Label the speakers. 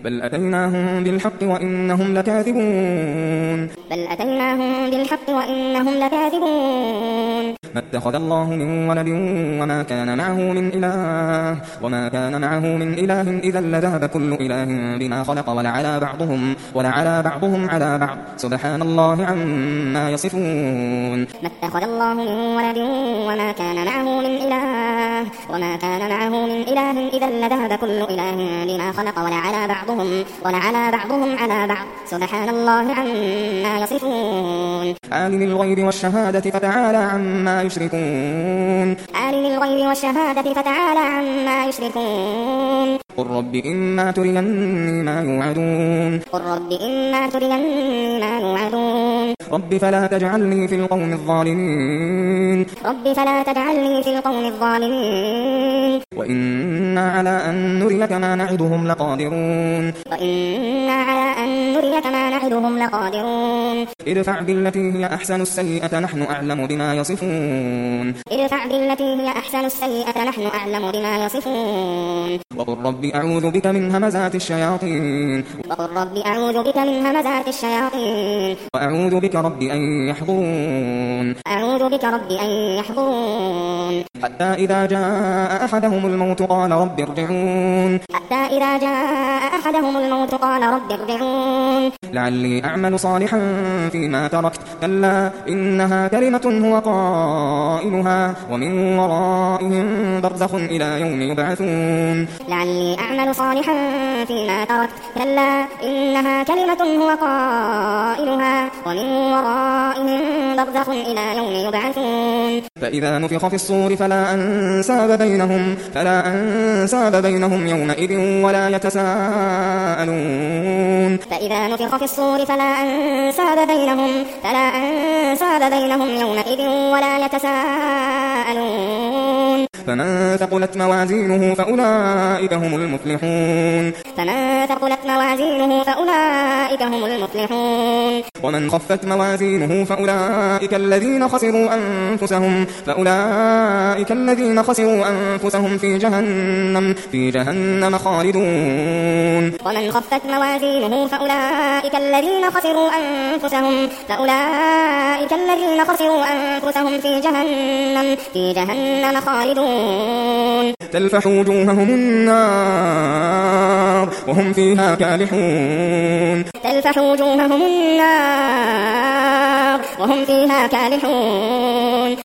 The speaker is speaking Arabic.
Speaker 1: بل أتيناهم بالحق وإنهم لكاذبون ما اتخذ الله من ولد وما كان معه من إله إذا لذهب كل إله بما خلق ولعلى بعضهم على بعض سبحان الله عما يصفون
Speaker 2: ما اتخذ الله من ولد وما كان معه من إله إذا لذهب كل إله بما خلق ولعلى بعضهم على بعض سبحان الله عما يصفون
Speaker 1: عالم الغيب والشهادة فتعالى عما يشركون قل رب إما تريني ما يوعدون رب فلا تجعلني في القوم الظالمين وإنا على أن نريك ما نعدهم لقادرون ادفع بالتي هي أحسن السيئة نحن أعلم بما يصفون وقل رب أعوذ بك من همزات الشياطين وأعوذ بك رب أن يحضرون حتى إذا جاء أحدهم الموت قال رب ارجعون لعلي أعمل صالحا فيما تركت كلا إنها كلمة هو قائلها ومن ورائهم برزخ إلى يوم يبعثون فإذا نفخ في الصور فلا أنساب بينهم يومئذ ولا يتساءلون فمن ثقلت موازينه فأولئك هم المفلحون ومن خفت موازينه فأولئك الذين خسروا أنفسهم في جهنم خالدون تلفح وجوههم النار وهم فيها كالحون